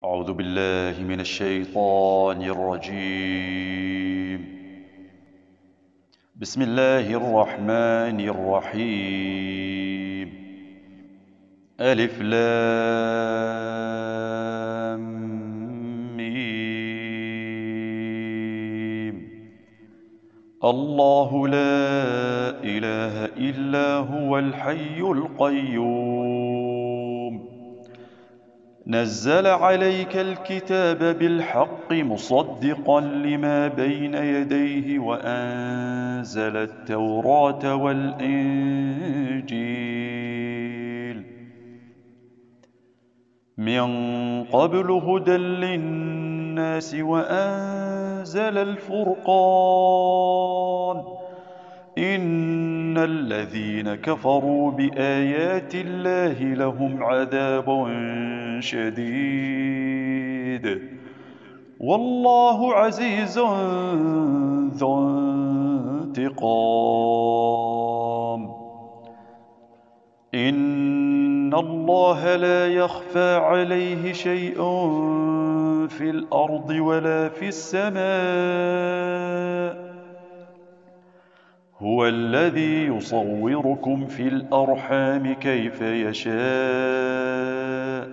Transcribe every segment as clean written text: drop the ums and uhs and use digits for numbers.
أعوذ بالله من الشيطان الرجيم. بسم الله الرحمن الرحيم. ألف لام ميم. الله لا إله إلا هو الحي القيوم. نزل عليك الكتاب بالحق مصدقا لما بين يديه وأنزل التوراة والإنجيل من قبل هدى للناس وأنزل الفرقان. إن الذين كفروا بآيات الله لهم عذاب شديد والله عزيز ذو انتقام. إن الله لا يخفى عليه شيء في الأرض ولا في السماء. هو الذي يصوركم في الأرحام كيف يشاء.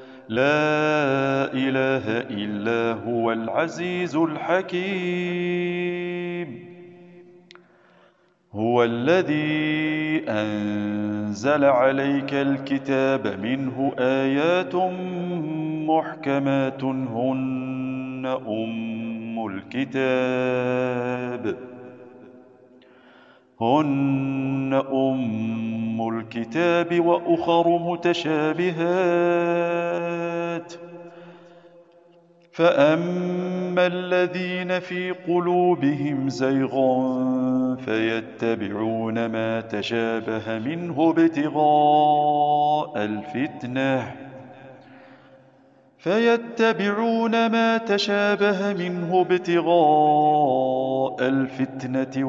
لا إله إلا هو العزيز الحكيم. هو الذي أنزل عليك الكتاب منه آيات محكمات هن أم الكتاب وأخر متشابهات. فأما الذين في قلوبهم زيغ فيتبعون ما تشابه منه ابتغاء الفتنة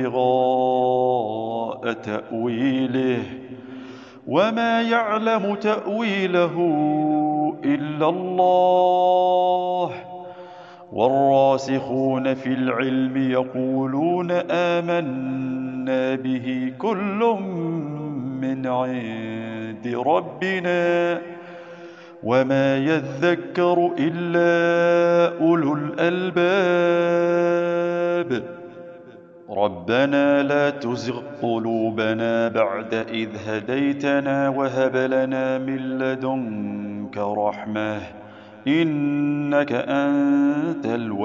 وابتغاء تأويله وما يعلم تأويله إلا الله. والراسخون في العلم يقولون آمنا به كل من عند ربنا وما يذكر إلا أولو الألباب. ربنا لا تزغ قلوبنا بعد إذ هديتنا وهب لنا من لدنك رحمة إنك أنت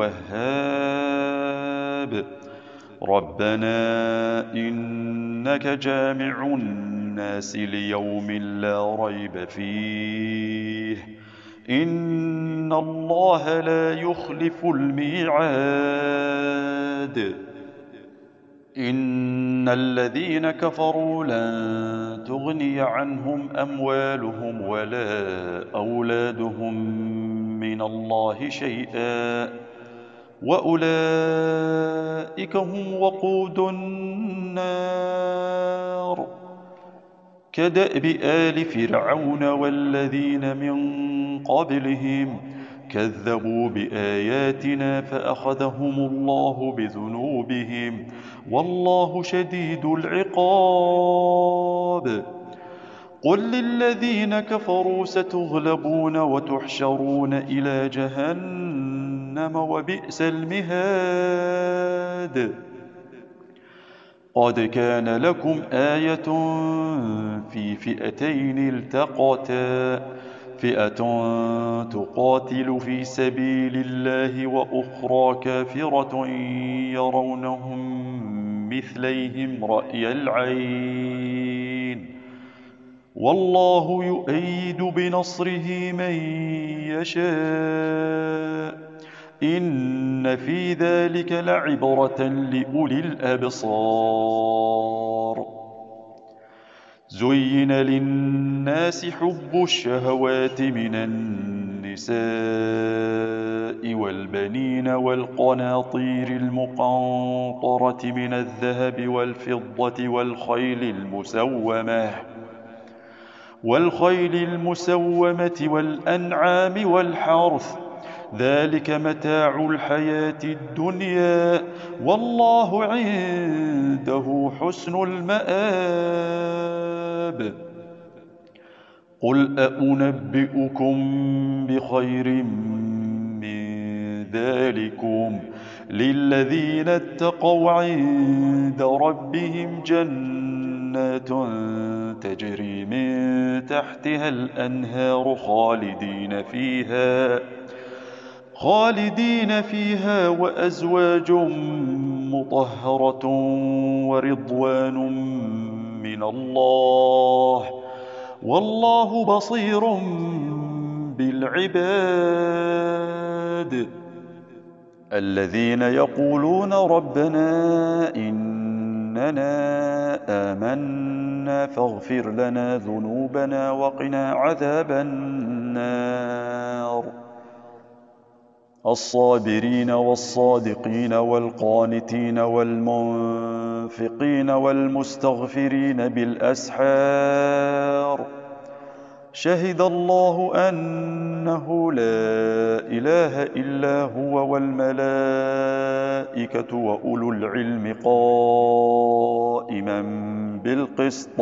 الوهاب. ربنا إنك جامع الناس ليوم لا ريب فيه إن الله لا يخلف الميعاد. إن الذين كفروا لن تغني عنهم أموالهم ولا أولادهم من الله شيئا وأولئك هم وقود النار. كدأب آل فرعون والذين من قبلهم كذبوا بآياتنا فأخذهم الله بذنوبهم والله شديد العقاب. قل للذين كفروا ستغلبون وتحشرون إلى جهنم وبئس المهاد. قد كان لكم آية في فئتين التقتا فئة تقاتل في سبيل الله وأخرى كافرة يرونهم مثليهم رأي العين والله يؤيد بنصره من يشاء. إن في ذلك لعبرة لأولي الأبصار. زين للناس حب الشهوات من النساء والبنين والقناطير المقنطرة من الذهب والفضة والخيل المسومة والأنعام والحرث، ذلك متاع الحياة الدنيا، والله عنده حسن المآب. قل أنبئكم بخير من ذلكم للذين اتقوا عند ربهم جنات تجري من تحتها الأنهار خالدين فيها وأزواج مطهرة ورضوان من الله، والله بصير بالعباد. الذين يقولون ربنا إننا آمنا فاغفر لنا ذنوبنا وقنا عذاب النار، الصابرين والصادقين والقانتين والمنفقين والمستغفرين بالأسحار، شهد الله أنه لا إله إلا هو والملائكة وأولو العلم قائما بالقسط،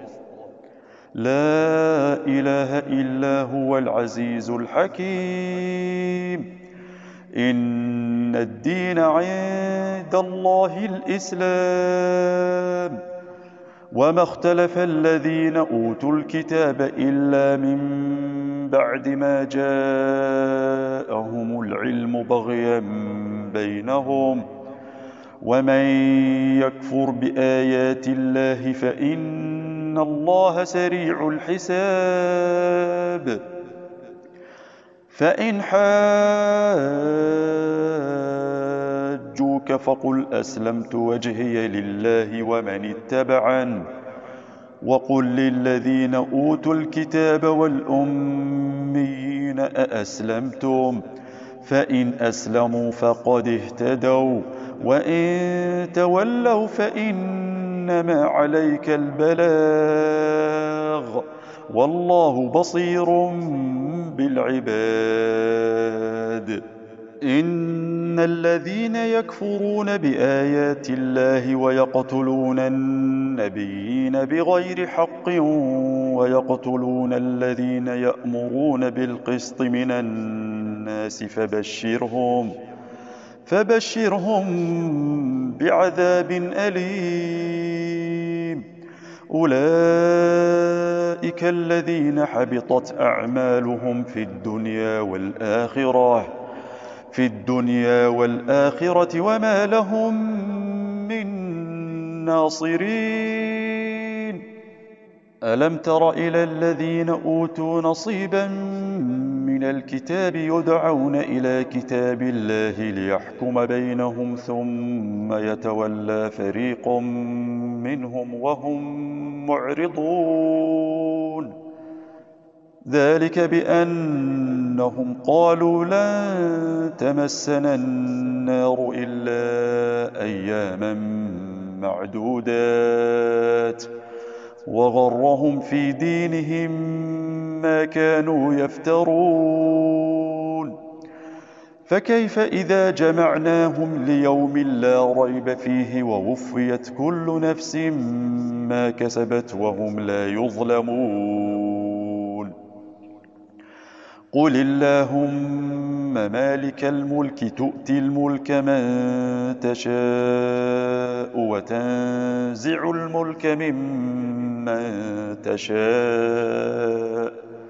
لا إله إلا هو العزيز الحكيم. إن الدين عند الله الإسلام، وما اختلف الذين أوتوا الكتاب إلا من بعد ما جاءهم العلم بغيا بينهم، ومن يكفر بآيات الله فإن الله سريع الحساب. فإن حاجوك فقل أسلمت وجهي لله ومن اتبعن، وقل للذين أوتوا الكتاب والأميين أأسلمتم، فإن أسلموا فقد اهتدوا، وإن تولوا فإنما عليك البلاغ، والله بصير بالعباد. إن الذين يكفرون بآيات الله ويقتلون النبيين بغير حق ويقتلون الذين يأمرون بالقسط من الناس فبشرهم بعذاب أليم. أولئك الذين حبطت أعمالهم في الدنيا والآخرة وما لهم من ناصرين. ألم تر إلى الذين أوتوا نصيبا من الكتاب يدعون إلى كتاب الله ليحكم بينهم ثم يتولى فريق منهم وهم معرضون، ذلك بأنهم قالوا لن تمسنا النار إلا أياما معدودات، وغرهم في دينهم ما كانوا يفترون. فكيف إذا جمعناهم ليوم لا ريب فيه ووفيت كل نفس ما كسبت وهم لا يظلمون. قل اللهم مالك الملك تؤتي الملك من تشاء وتنزع الملك ممن تشاء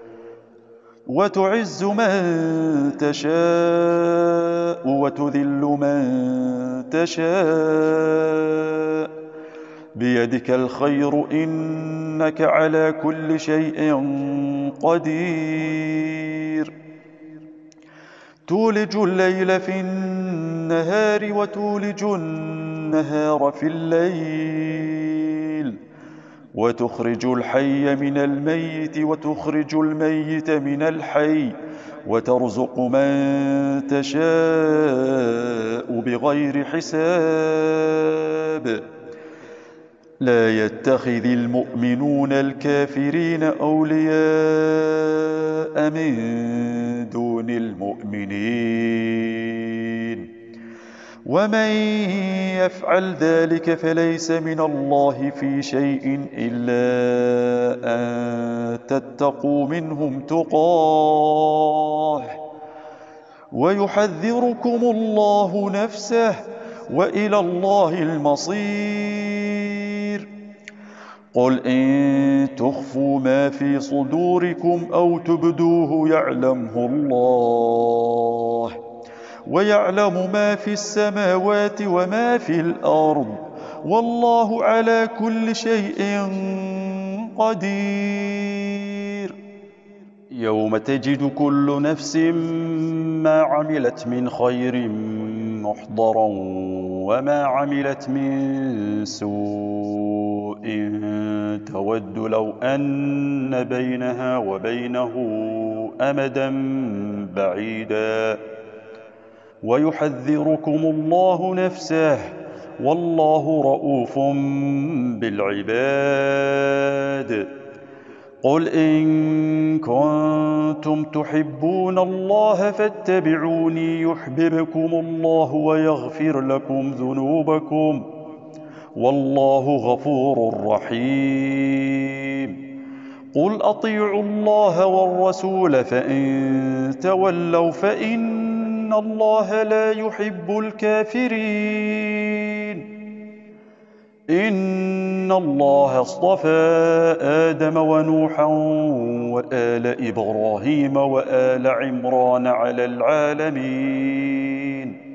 وتعز من تشاء وتذل من تشاء، بيدك الخير إنك على كل شيء قدير. تولج الليل في النهار وتولج النهار في الليل، وتخرج الحي من الميت وتخرج الميت من الحي، وترزق من تشاء بغير حساب. لا يتخذ المؤمنون الكافرين أولياء من دون المؤمنين ومن يفعل ذلك فليس من الله في شيء إلا أن تتقوا منهم تقاه ويحذركم الله نفسه وإلى الله المصير. قل إن تخفوا ما في صدوركم أو تبدوه يعلمه الله ويعلم ما في السماوات وما في الأرض والله على كل شيء قدير. يوم تجد كل نفس ما عملت من خير محضرا وما عملت من سوء تود لو أن بينها وبينه أمدا بعيدا ويحذركم الله نفسه والله رؤوف بالعباد. قل إن كنتم تحبون الله فاتبعوني يحببكم الله ويغفر لكم ذنوبكم والله غفور رحيم. قل أطيعوا الله والرسول فإن تولوا فإن الله لا يحب الكافرين. إن الله اصطفى آدم ونوحا وآل إبراهيم وآل عمران على العالمين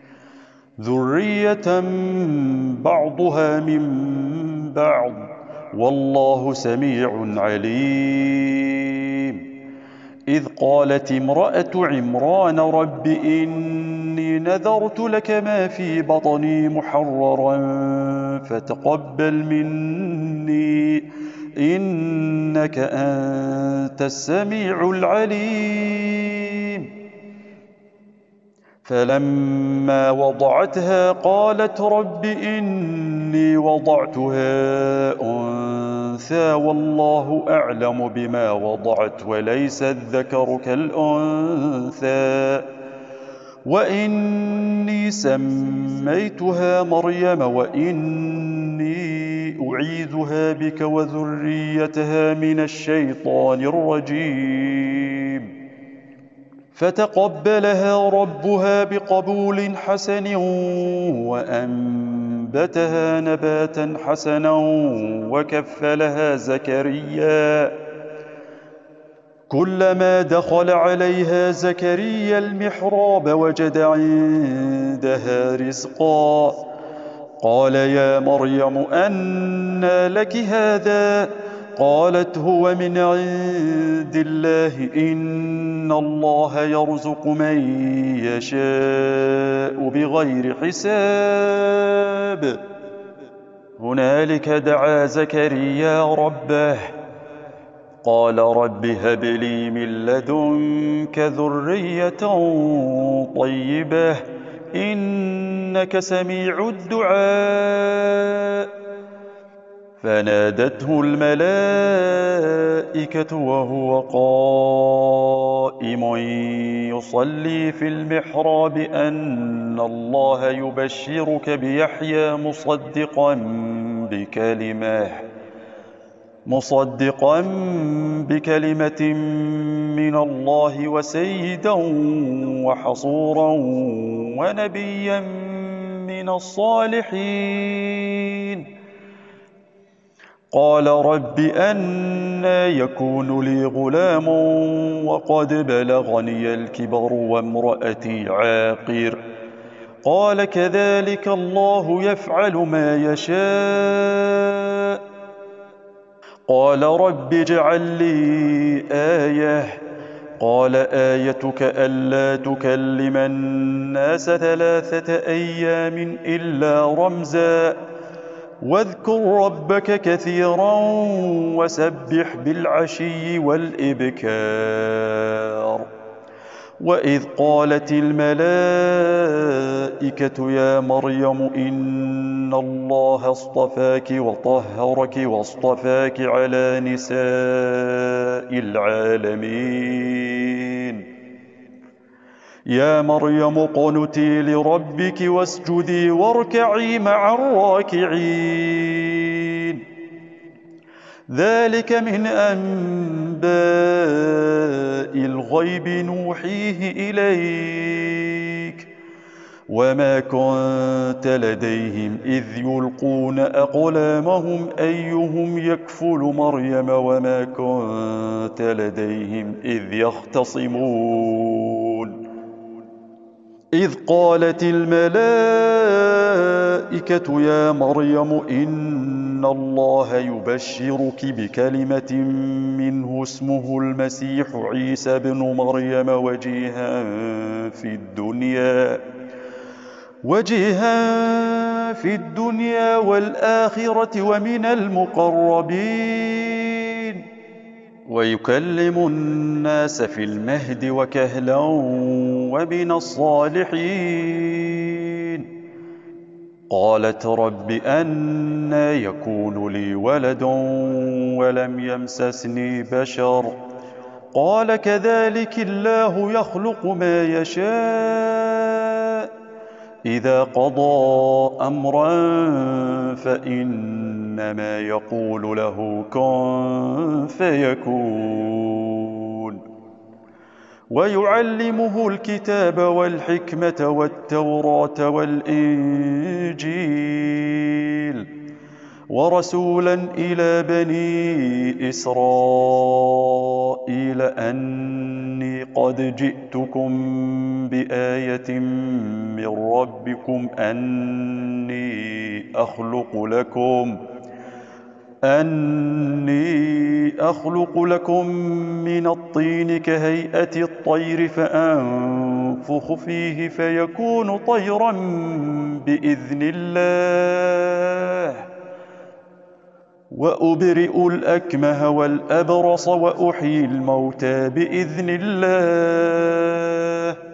ذرية بعضها من بعض والله سميع عليم. إذ قالت امرأة عمران رب إني نذرت لك ما في بطني محررا فتقبل مني إنك أنت السميع العليم. فلما وضعتها قالت رب إني وضعتها أنثى والله أعلم بما وضعت وليس الذكر كالأنثى وإني سميتها مريم وإني أعيذها بك وذريتها من الشيطان الرجيم. فتقبلها ربها بقبول حسن وأنبتها نباتا حسنا وكفلها زكريا. كلما دخل عليها زكريا المحراب وجد عندها رزقا قال يا مريم أنى لك هذا قالت هو من عند الله إن الله يرزق من يشاء بغير حساب. هنالك دعا زكريا ربه قال رب هب لي من لدنك ذرية طيبة إنك سميع الدعاء. فنادته الملائكة وهو قائم يصلي في المحراب أن الله يبشرك بيحيى مصدقا بكلمة من الله وسيدا وحصورا ونبيا من الصالحين. قال رب أنى يكون لي غلام وقد بلغني الكبر وامرأتي عاقر قال كذلك الله يفعل ما يشاء. قال رب اجعل لي آية قال آيتك ألا تكلم الناس 3 أيام إلا رمزا واذكر ربك كثيرا وسبح بالعشي والإبكار وإذ قالت الملائكة يا مريم إن الله اصطفاك وطهرك واصطفاك على نساء العالمين يا مريم اقنتي لربك واسجدي واركعي مع الراكعين ذلك من أنباء الغيب نوحيه إليك وما كنت لديهم إذ يلقون أقلامهم أيهم يكفل مريم وما كنت لديهم إذ يختصمون إذ قالت الملائكة يا مريم إن الله يبشرك بكلمة منه اسمه المسيح عيسى بن مريم وجيها في الدنيا والآخرة ومن المقربين ويكلم الناس في المهد وكهلا ومن الصالحين قالت رب أنى يكون لي ولد ولم يمسسني بشر قال كذلك الله يخلق ما يشاء إذا قضى أمرا فإنما يقول له كن فيكون ويعلمه الكتاب والحكمة والتوراة والإنجيل ورسولا إلى بني إسرائيل أني قد جئتكم بآية من ربكم أني أخلق لكم من الطين كهيئة الطير فأنفخ فيه فيكون طيرا بإذن الله وأبرئ الأكمه والأبرص وأحيي الموتى بإذن الله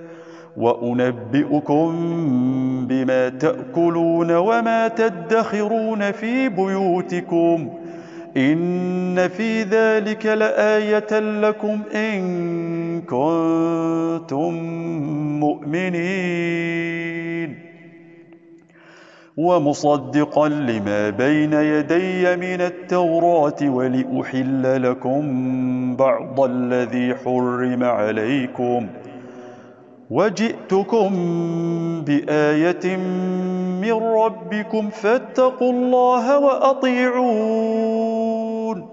وأنبئكم بما تأكلون وما تدخرون في بيوتكم إن في ذلك لآية لكم إن كنتم مؤمنين ومصدقا لما بين يدي من التوراة ولأحل لكم بعض الذي حرم عليكم وجئتكم بآية من ربكم فاتقوا الله وأطيعون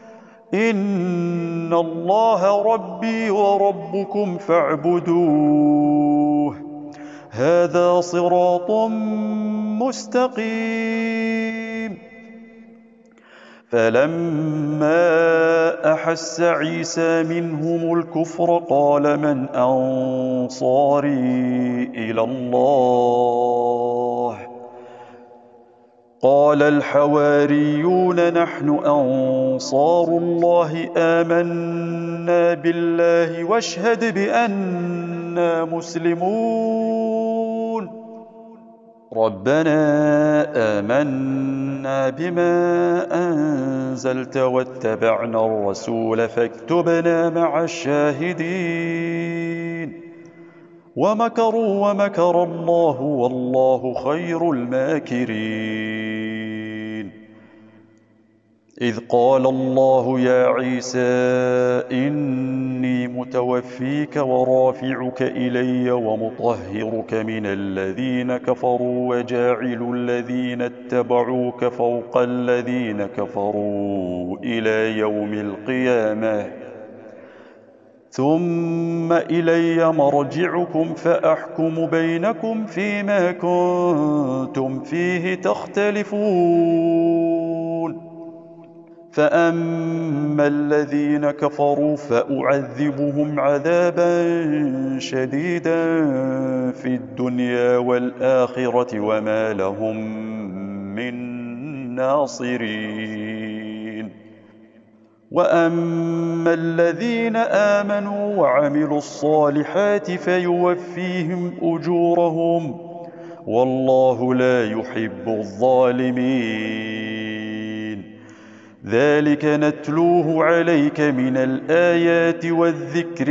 إن الله ربي وربكم فاعبدوه هذا صراط مستقيم فلما أحس عيسى منهم الكفر قال من أنصاري إلى الله قال الحواريون نحن أنصار الله آمنا بالله واشهد بأننا مسلمون ربنا آمنا بما أنزلت واتبعنا الرسول فاكتبنا مع الشاهدين ومكروا ومكر الله والله خير الماكرين إذ قال الله يا عيسى إني متوفيك ورافعك إلي ومطهرك من الذين كفروا وجاعل الذين اتبعوك فوق الذين كفروا إلى يوم القيامة ثم إلي مرجعكم فأحكم بينكم فيما كنتم فيه تختلفون فأما الذين كفروا فأعذبهم عذابا شديدا في الدنيا والآخرة وما لهم من ناصرين وأما الذين آمنوا وعملوا الصالحات فيوفيهم أجورهم والله لا يحب الظالمين. ذلك نتلوه عليك من الآيات والذكر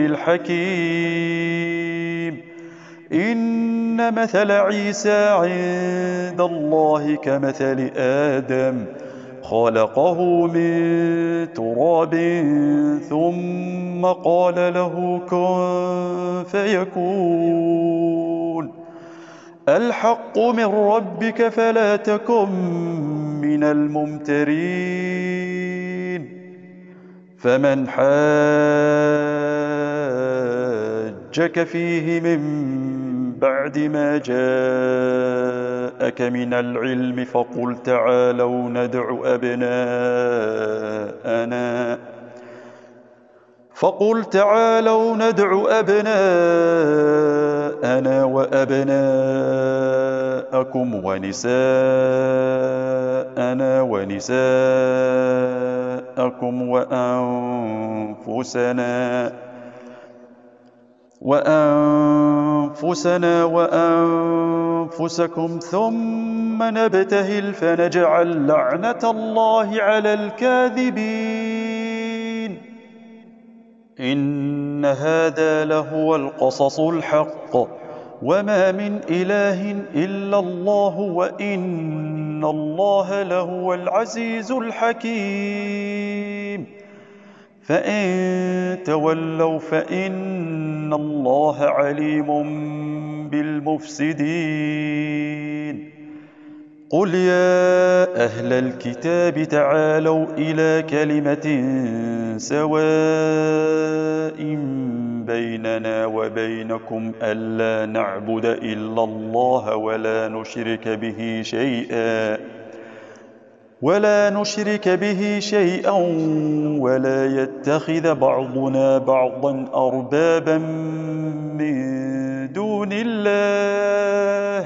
الحكيم. إن مثل عيسى عند الله كمثل آدم خلقه من تراب ثم قال له كن فيكون. الحق من ربك فلا تكن من الممترين. فمن حاجك فيه من بعد ما جاءك من العلم فقل تعالوا ندع أبناءنا وأبناءكم ونساءنا ونساءكم وأنفسنا وأنفسكم ثم نبتهل فنجعل لعنة الله على الكاذبين. إن هذا لهو القصص الحق وما من إله إلا الله وإن الله لهو العزيز الحكيم. فإن تولوا فإن الله عليم بالمفسدين. قل يا أهل الكتاب تعالوا إلى كلمة سواء بيننا وبينكم ألا نعبد إلا الله ولا نشرك به شيئا ولا يتخذ بعضنا بعضا أربابا من دون الله.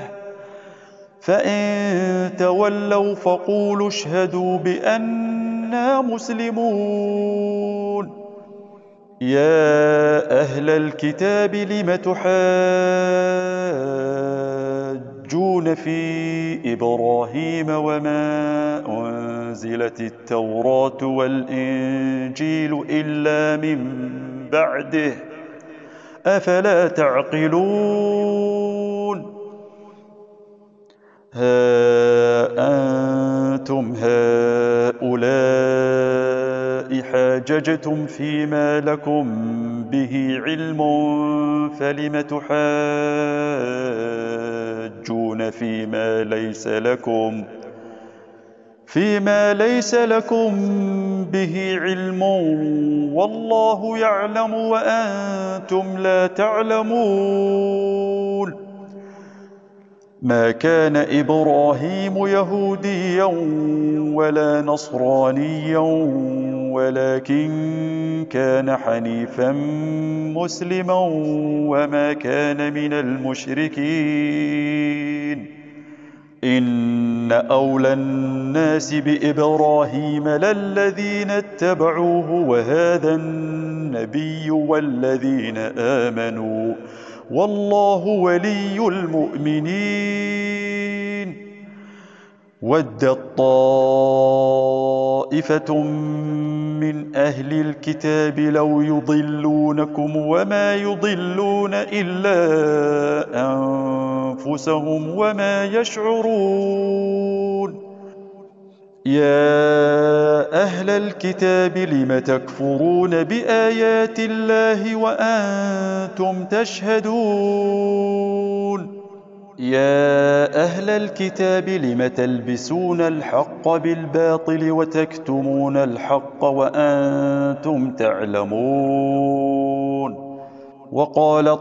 فإن تولوا فقولوا اشهدوا بأننا مسلمون. يا أهل الكتاب لم تحاجون في إبراهيم وما أنزلت التوراة والإنجيل إلا من بعده أفلا تعقلون. ها أنتم هؤلاء حاججتم فيما لكم به علم فلم تحاجون فيما ليس لكم به علم والله يعلم وأنتم لا تعلمون. ما كان إبراهيم يهوديا ولا نصرانيا ولكن كان حنيفا مسلما وما كان من المشركين. إن أولى الناس بإبراهيم للذين اتبعوه وهذا النبي والذين آمنوا والله ولي المؤمنين. ودت طائفة من أهل الكتاب لو يضلونكم وما يضلون إلا أنفسهم وما يشعرون. يا أهل الكتاب لم تكفرون بآيات الله وأنتم تشهدون. يا أهل الكتاب لم تلبسون الحق بالباطل وتكتمون الحق وأنتم تعلمون. وقالت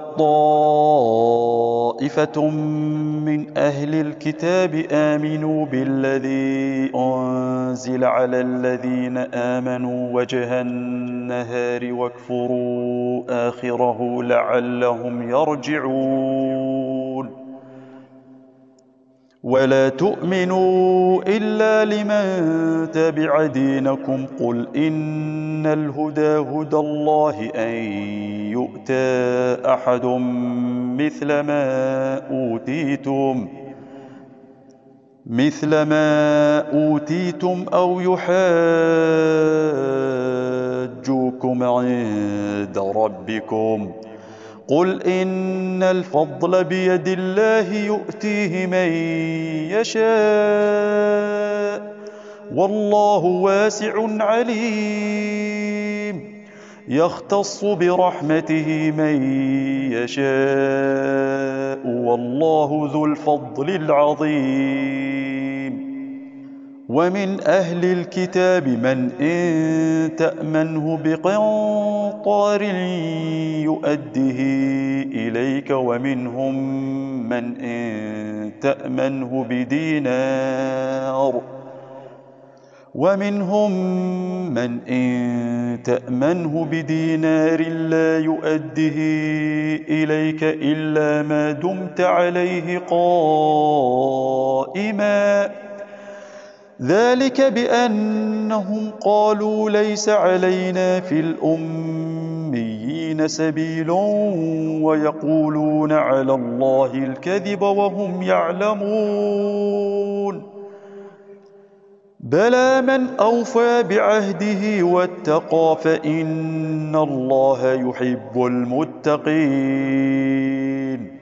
طائفة من أهل الكتاب آمنوا بالذي أنزل على الذين آمنوا وجه النهار واكفروا آخره لعلهم يرجعون. ولا تؤمنوا إلا لمن تبع دينكم قل إن الهدى هدى الله أن يؤتى أحد مثل ما أوتيتم أو يحاجوكم عند ربكم قل إن الفضل بيد الله يؤتيه من يشاء والله واسع عليم يختص برحمته من يشاء والله ذو الفضل العظيم ومن أهل الكتاب من إن تأمنه بقنطار يؤده إليك ومنهم من إن تأمنه بدينار لا يؤده إليك إلا ما دمت عليه قائما ذلك بأنهم قالوا ليس علينا في الأميين سبيل ويقولون على الله الكذب وهم يعلمون بلى من أوفى بعهده واتقى فإن الله يحب المتقين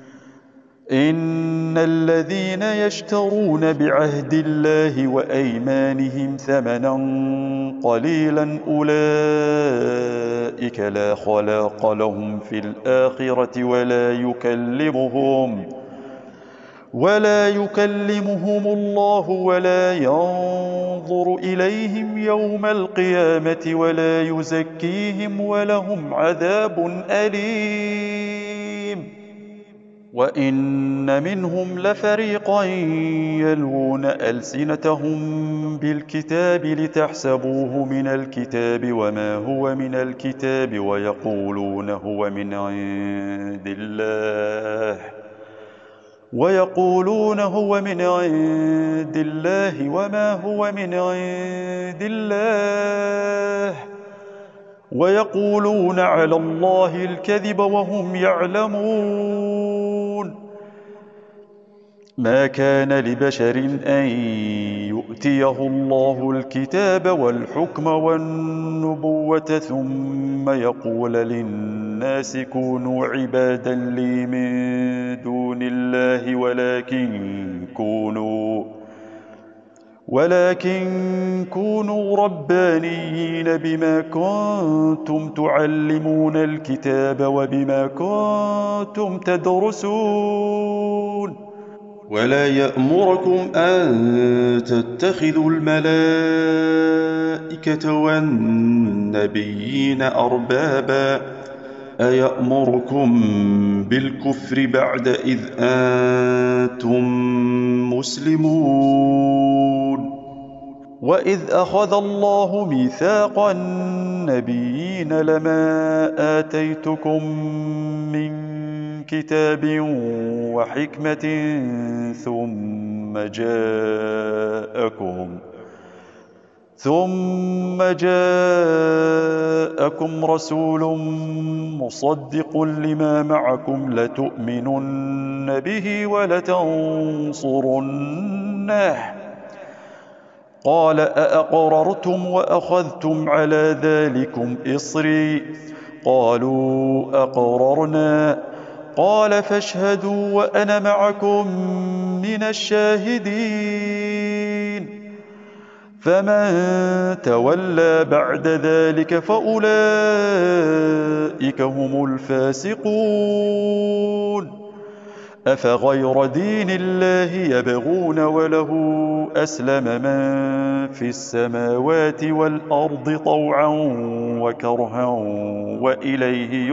إن الذين يشترون بعهد الله وأيمانهم ثمنا قليلا أولئك لا خلاق لهم في الآخرة ولا يكلمهم الله ولا ينظر إليهم يوم القيامة ولا يزكيهم ولهم عذاب أليم وإن منهم لفريقا يلوون ألسنتهم بالكتاب لتحسبوه من الكتاب وما هو من الكتاب ويقولون هو من عند الله وما هو من عند الله ويقولون على الله الكذب وهم يعلمون ما كان لبشر أن يؤتيه الله الكتاب والحكم والنبوة ثم يقول للناس كونوا عبادا لي من دون الله ولكن كونوا ربانيين بما كنتم تعلمون الكتاب وبما كنتم تدرسون ولا يأمركم أن تتخذوا الملائكة والنبيين أربابا أيأمركم بالكفر بعد إذ أنتم مسلمون وإذ أخذ الله ميثاق النبيين لما آتيتكم من كتاب وحكمة ثم جاءكم رسول مصدق لما معكم لتؤمنن به ولتنصرنه قال أأقررتم وأخذتم على ذلكم إصري قالوا أقررنا قال فاشهدوا وأنا معكم من الشاهدين فمن تولى بعد ذلك فأولئك هم الفاسقون أفغير دين الله يبغون وله أسلم من في السماوات والأرض طوعا وكرها وإليه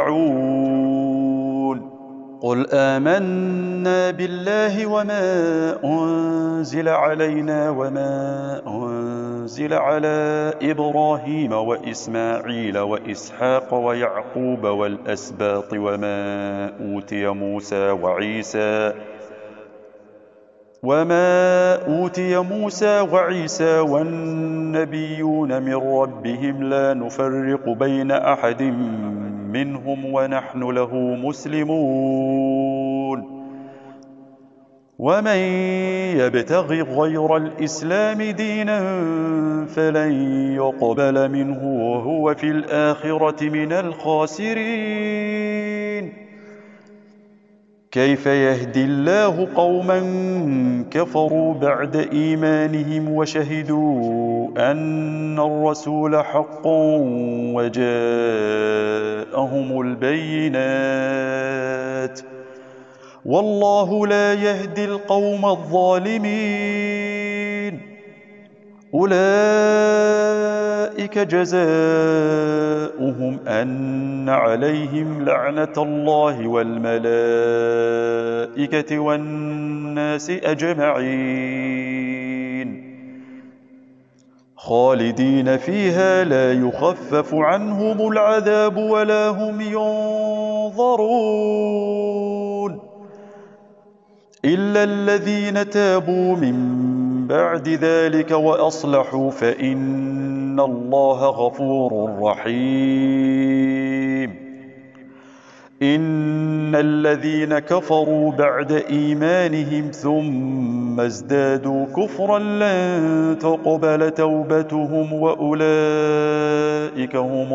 يرجعون قل آمنا بالله وما أنزل علينا وما أنزل على إبراهيم وإسماعيل وإسحاق ويعقوب والأسباط وما أوتي موسى وما أوتي موسى وعيسى والنبيون من ربهم لا نفرق بين أحد منهم ونحن له مسلمون ومن يبتغ غير الإسلام دينا فلن يقبل منه وهو في الآخرة من الخاسرين كيف يهدي الله قوما كفروا بعد إيمانهم وشهدوا أن الرسول حق وجاءهم البينات والله لا يهدي القوم الظالمين أولئك جزاؤهم أن عليهم لعنة الله والملائكة والناس أجمعين خالدين فيها لا يخفف عنهم العذاب ولا هم ينظرون إلا الذين تابوا من بعد ذلك وأصلحوا فإن الله غفور رحيم إن الذين كفروا بعد إيمانهم ثم ازدادوا كفرا لن تقبل توبتهم وأولئك هم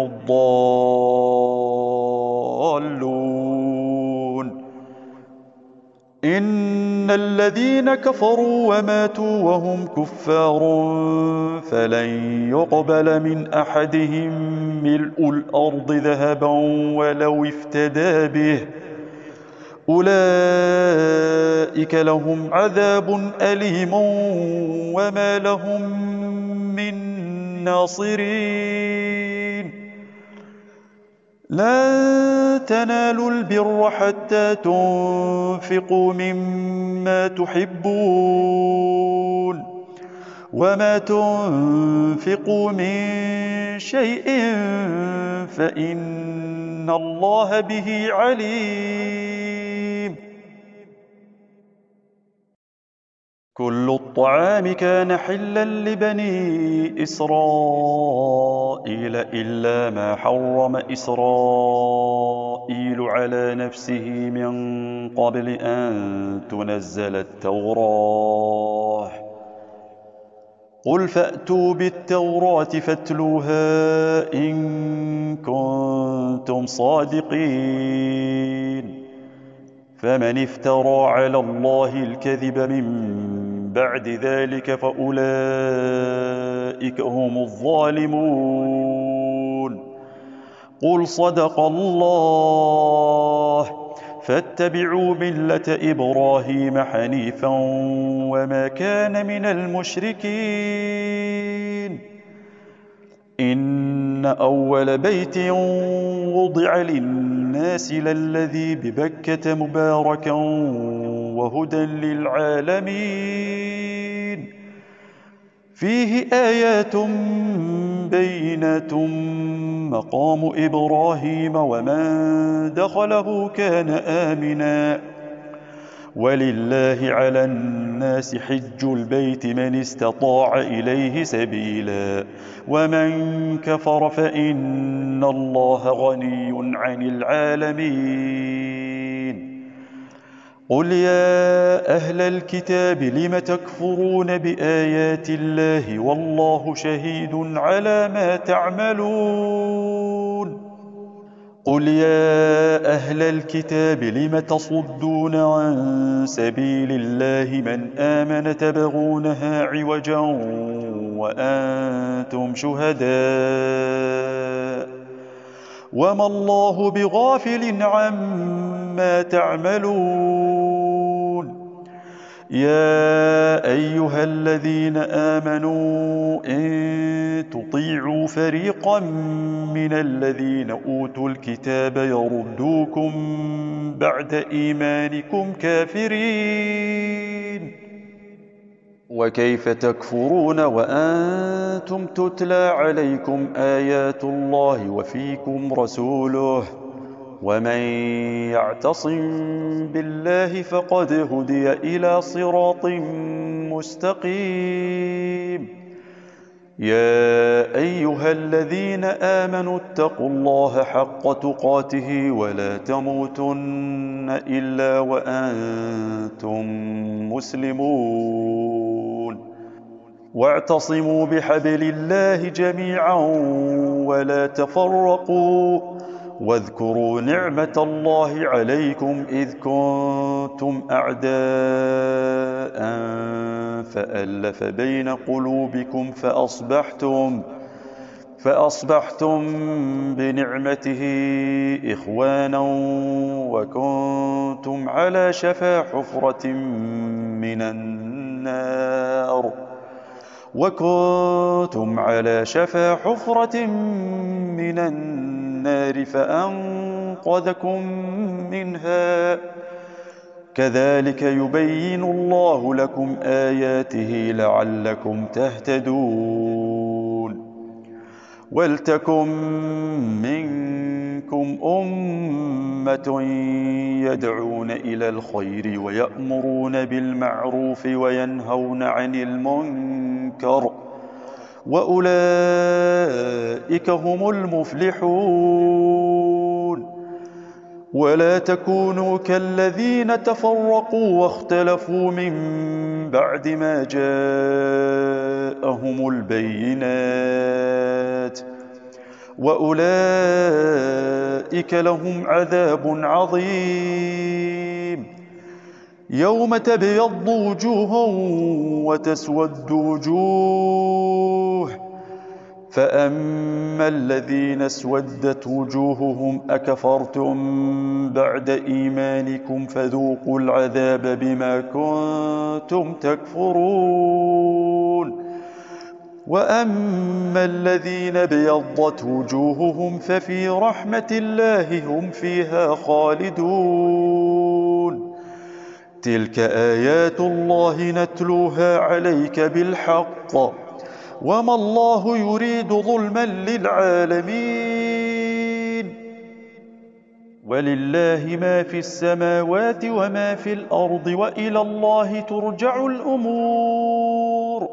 الضالون إن الذين كفروا وماتوا وهم كفار فلن يقبل من أحدهم ملء الأرض ذهبا ولو افتدى به أولئك لهم عذاب أليم وما لهم من ناصرين لن تنالوا البر حتى تنفقوا مما تحبون وما تنفقوا من شيء فإن الله به عليم كل الطعام كان حلا لبني إسرائيل إلا ما حرم إسرائيل على نفسه من قبل أن تنزل التوراة قل فأتوا بالتوراة فاتلوها إن كنتم صادقين فمن افترى على الله الكذب من بعد ذلك فأولئك هم الظالمون قل صدق الله فاتبعوا ملة إبراهيم حنيفا وما كان من المشركين إن أول بيت وضع للناس للذي ببكة مباركا وهدى للعالمين فيه آيات بينات مقام إبراهيم ومن دخله كان آمنا ولله على الناس حج البيت من استطاع إليه سبيلا ومن كفر فإن الله غني عن العالمين قل يا أهل الكتاب لم تكفرون بآيات الله والله شهيد على ما تعملون قل يا أهل الكتاب لم تصدون عن سبيل الله من آمن تبغونها عوجا وأنتم شهداء وما الله بغافل عما تعملون يا أيها الذين آمنوا إن تطيعوا فريقا من الذين أوتوا الكتاب يردوكم بعد إيمانكم كافرين وكيف تكفرون وأنتم تتلى عليكم آيات الله وفيكم رسوله ومن يعتصم بالله فقد هدي إلى صراط مستقيم. يا أيها الذين آمنوا اتقوا الله حق تقاته ولا تموتن إلا وأنتم مسلمون. واعتصموا بحبل الله جميعا ولا تفرقوا، واذكروا نعمة الله عليكم إذ كنتم أعداء فألف بين قلوبكم فأصبحتم بنعمته إخوانا وكنتم على شفا حفرة من النار فأنقذكم منها. كذلك يبين الله لكم آياته لعلكم تهتدون. ولتكن منكم أمة يدعون إلى الخير ويأمرون بالمعروف وينهون عن المنكر، وأولئك هم المفلحون. ولا تكونوا كالذين تفرقوا واختلفوا من بعد ما جاءهم البينات، وأولئك لهم عذاب عظيم. يوم تبيض وجوه وتسود وجوه، فأما الذين اسودت وجوههم أكفرتم بعد إيمانكم فذوقوا العذاب بما كنتم تكفرون. وأما الذين ابيضت وجوههم ففي رحمة الله هم فيها خالدون. تلك آيات الله نتلوها عليك بالحق، وما الله يريد ظلما للعالمين. ولله ما في السماوات وما في الأرض وإلى الله ترجع الأمور.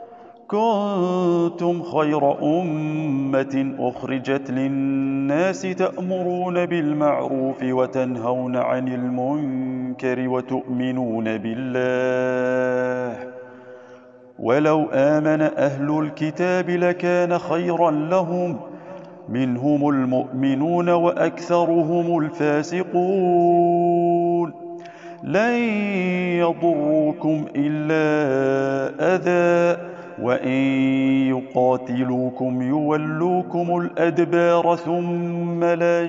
كنتم خير أمة أخرجت للناس تأمرون بالمعروف وتنهون عن المنكر وتؤمنون بالله. ولو آمن أهل الكتاب لكان خيرا لهم، منهم المؤمنون وأكثرهم الفاسقون. لن يضروكم إلا أذى، وإن يقاتلوكم يولوكم الأدبار ثم لا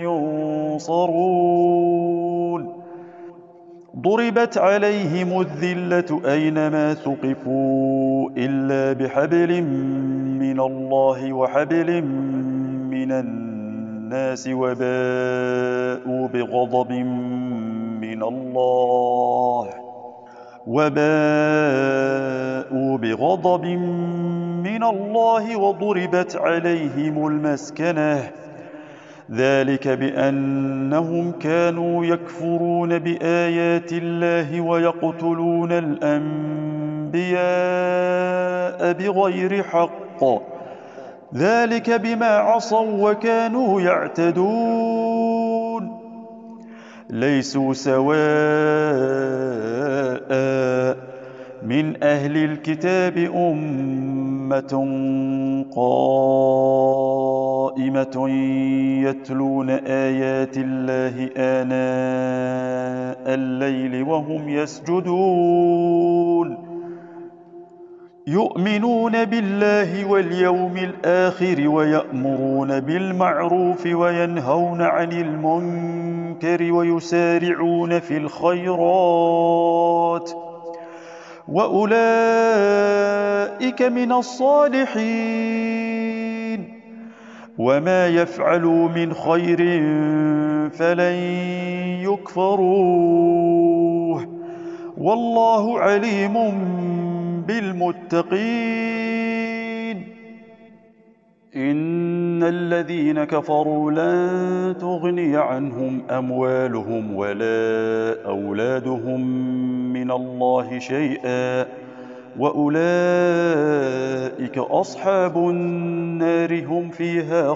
ينصرون. ضربت عليهم الذلة أينما ثقفوا إلا بحبل من الله وحبل من الناس وباءوا بغضب من الله وضربت عليهم المسكنة. ذلك بأنهم كانوا يكفرون بآيات الله ويقتلون الأنبياء بغير حق. ذلك بما عصوا وكانوا يعتدون. ليسوا سواء من أهل الكتاب أمة قائمة يتلون آيات الله آناء الليل وهم يسجدون، يؤمنون بالله واليوم الآخر ويأمرون بالمعروف وينهون عن المنكر ويسارعون في الخيرات، وأولئك من الصالحين. وما يفعلوا من خير فلن يكفروه، والله عليم بالمتقين. إن الذين كفروا لن تغني عنهم أموالهم ولا أولادهم من الله شيئا وأولئك أصحاب النار هم فيها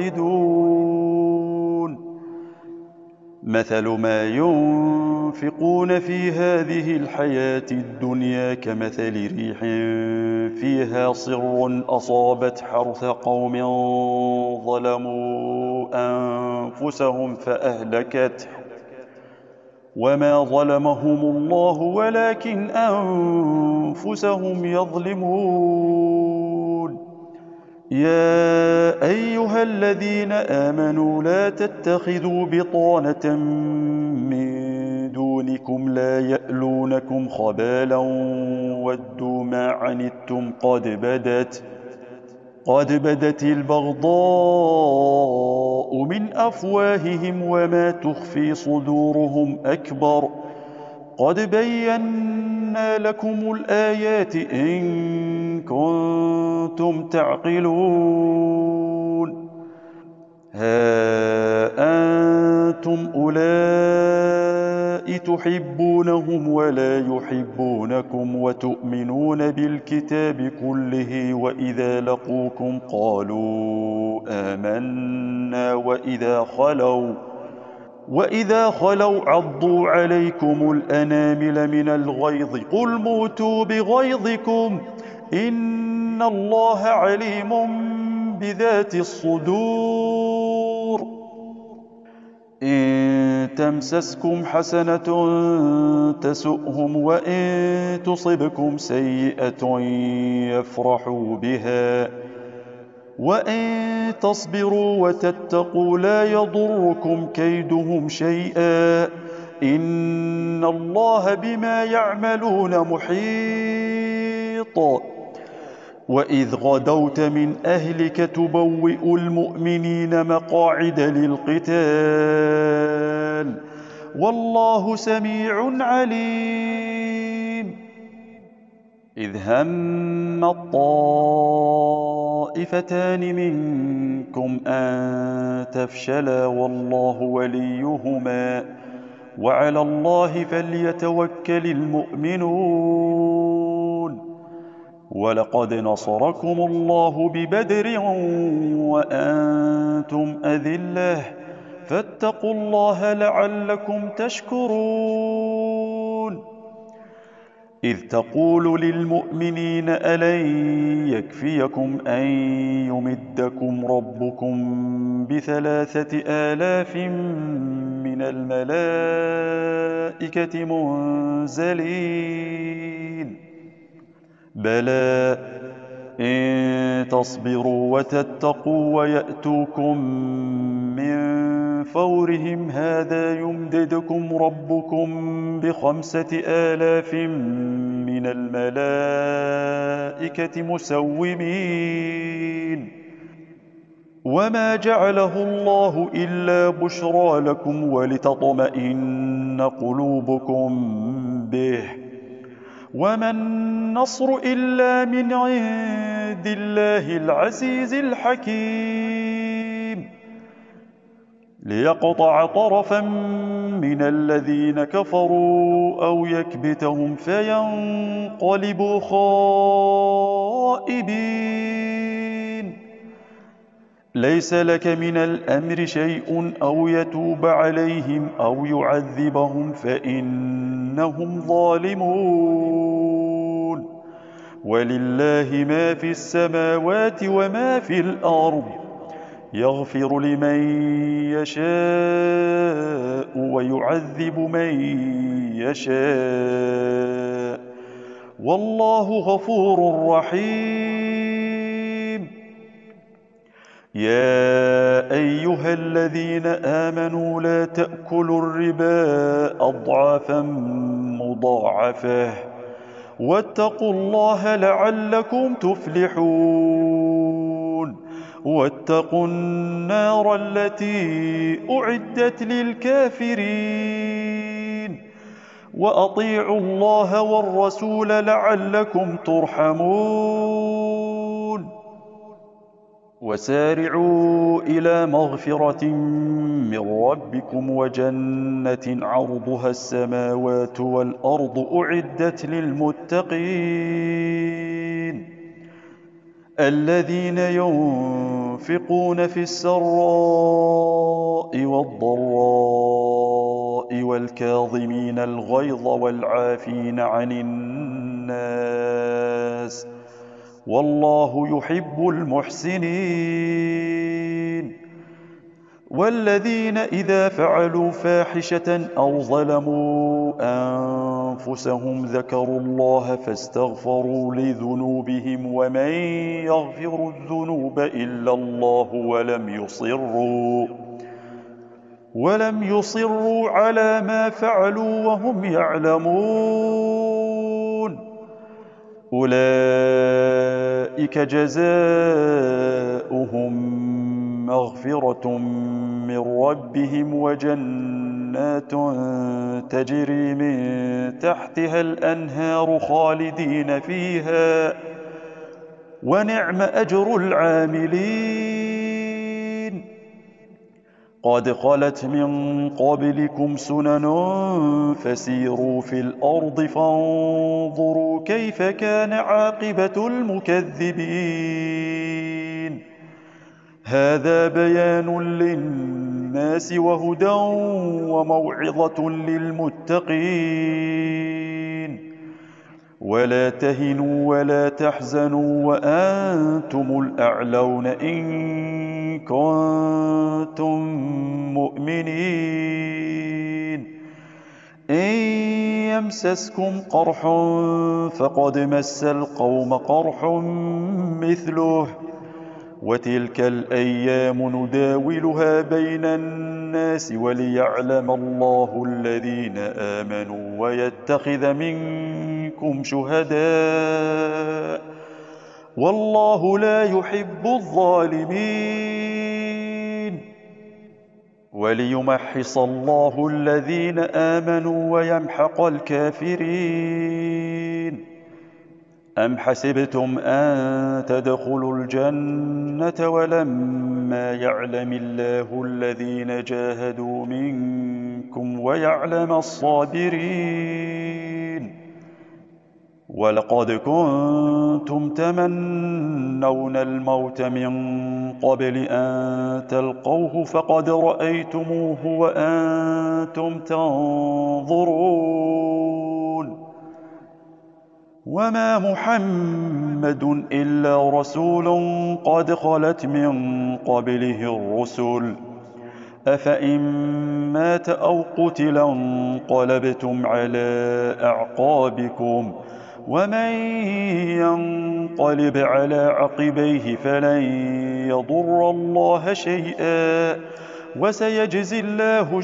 خالدون مثل ما ينفقون في هذه الحياة الدنيا كمثل ريح فيها صر أصابت حرث قوم ظلموا أنفسهم فأهلكته وما ظلمهم الله ولكن أنفسهم يظلمون يا أيها الذين آمنوا لا تتخذوا بطانة من دونكم لا يألونكم خبالا ودوا ما عنتم قد بدت البغضاء من أفواههم وما تخفي صدورهم أكبر قد بينا لكم الآيات إن كنتم تعقلون ها أنتم أولئك تحبونهم ولا يحبونكم وتؤمنون بالكتاب كله وإذا لقوكم قالوا آمنا وإذا خلوا عضوا عليكم الأنامل من الغيظ قل موتوا بغيظكم إن الله عليم بذات الصدور إن تمسسكم حسنة تسؤهم وإن تصبكم سيئة يفرحوا بها وإن تصبروا وتتقوا لا يضركم كيدهم شيئا إن الله بما يعملون محيط وإذ غدوت من أهلك تبوئ المؤمنين مقاعد للقتال والله سميع عليم إذ هم الطائفتان منكم أن تفشلا والله وليهما وعلى الله فليتوكل المؤمنون ولقد نصركم الله ببدر وأنتم أذلة فاتقوا الله لعلكم تشكرون إذ تقول للمؤمنين ألن يكفيكم أن يمدكم ربكم ب3,000 من الملائكة منزلين بلى إن تصبروا وتتقوا ويأتوكم من فورهم هذا يمددكم ربكم ب5,000 من الملائكة مسومين وما جعله الله إلا بشرى لكم ولتطمئن قلوبكم به وما النصر إلا من عند الله العزيز الحكيم ليقطع طرفا من الذين كفروا أو يكبتهم فينقلبوا خائبين ليس لك من الأمر شيء أو يتوب عليهم أو يعذبهم فإنهم ظالمون ولله ما في السماوات وما في الأرض يغفر لمن يشاء ويعذب من يشاء والله غفور رحيم يا أيها الذين آمنوا لا تأكلوا الربا أضعافا مضاعفة واتقوا الله لعلكم تفلحون واتقوا النار التي أعدت للكافرين وأطيعوا الله والرسول لعلكم ترحمون وسارعوا إلى مغفرة من ربكم وجنة عرضها السماوات والأرض أعدت للمتقين الذين ينفقون في السراء والضراء والكاظمين الغيظ والعافين عن الناس والله يحب المحسنين والذين إذا فعلوا فاحشة أو ظلموا أنفسهم ذكروا الله فاستغفروا لذنوبهم ومن يغفر الذنوب إلا الله ولم يصروا على ما فعلوا وهم يعلمون أولئك جزاؤهم مغفرة من ربهم وجنات تجري من تحتها الأنهار خالدين فيها ونعم أجر العاملين قد خلت من قبلكم سنن فسيروا في الأرض فانظروا كيف كان عاقبة المكذبين هذا بيان للناس وهدى وموعظة للمتقين ولا تهنوا ولا تحزنوا وأنتم الأعلون إن كنتم مؤمنين إن يمسسكم قرح فقد مس القوم قرح مثله وتلك الأيام نداولها بين الناس وليعلم الله الذين آمنوا ويتخذ منكم شهداء والله لا يحب الظالمين وليمحص الله الذين آمنوا ويمحق الكافرين أم حسبتم أن تدخلوا الجنة ولما يعلم الله الذين جاهدوا منكم ويعلم الصابرين ولقد كنتم تمنون الموت من قبل أن تلقوه فقد رأيتموه وأنتم تنظرون وما محمد إلا رسول قد خلت من قبله الرسل أفإن مات أو قتل انقلبتم على أعقابكم ومن ينقلب على عقبيه فلن يضر الله شيئا وسيجزي الله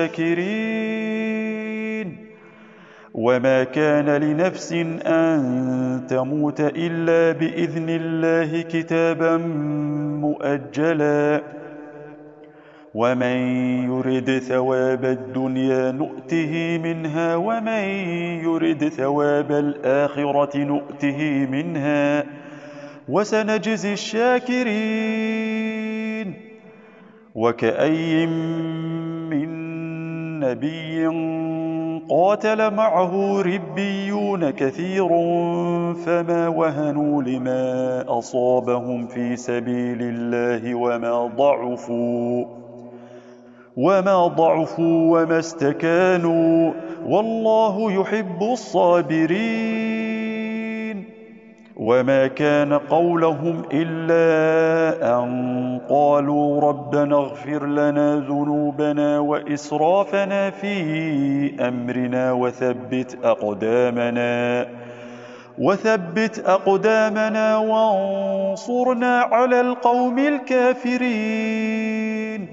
الشاكرين وما كان لنفس أن تموت إلا بإذن الله كتابا مؤجلا ومن يرد ثواب الدنيا نؤته منها ومن يرد ثواب الآخرة نؤته منها وسنجزي الشاكرين وكأي من نبي قاتل معه ربيون كثير فما وهنوا لما أصابهم في سبيل الله وما ضعفوا وما استكانوا والله يحب الصابرين وما كان قولهم إلا أن قالوا ربنا اغفر لنا ذنوبنا وإسرافنا في أمرنا وثبت أقدامنا وانصرنا على القوم الكافرين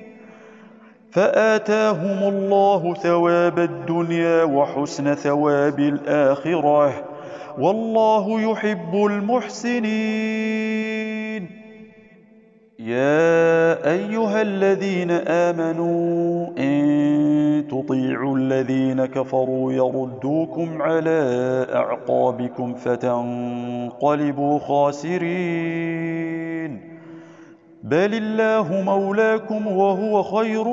فآتاهم الله ثواب الدنيا وحسن ثواب الآخرة والله يحب المحسنين يا أيها الذين آمنوا إن تطيعوا الذين كفروا يردوكم على أعقابكم فتنقلبوا خاسرين بل الله مولاكم وهو خير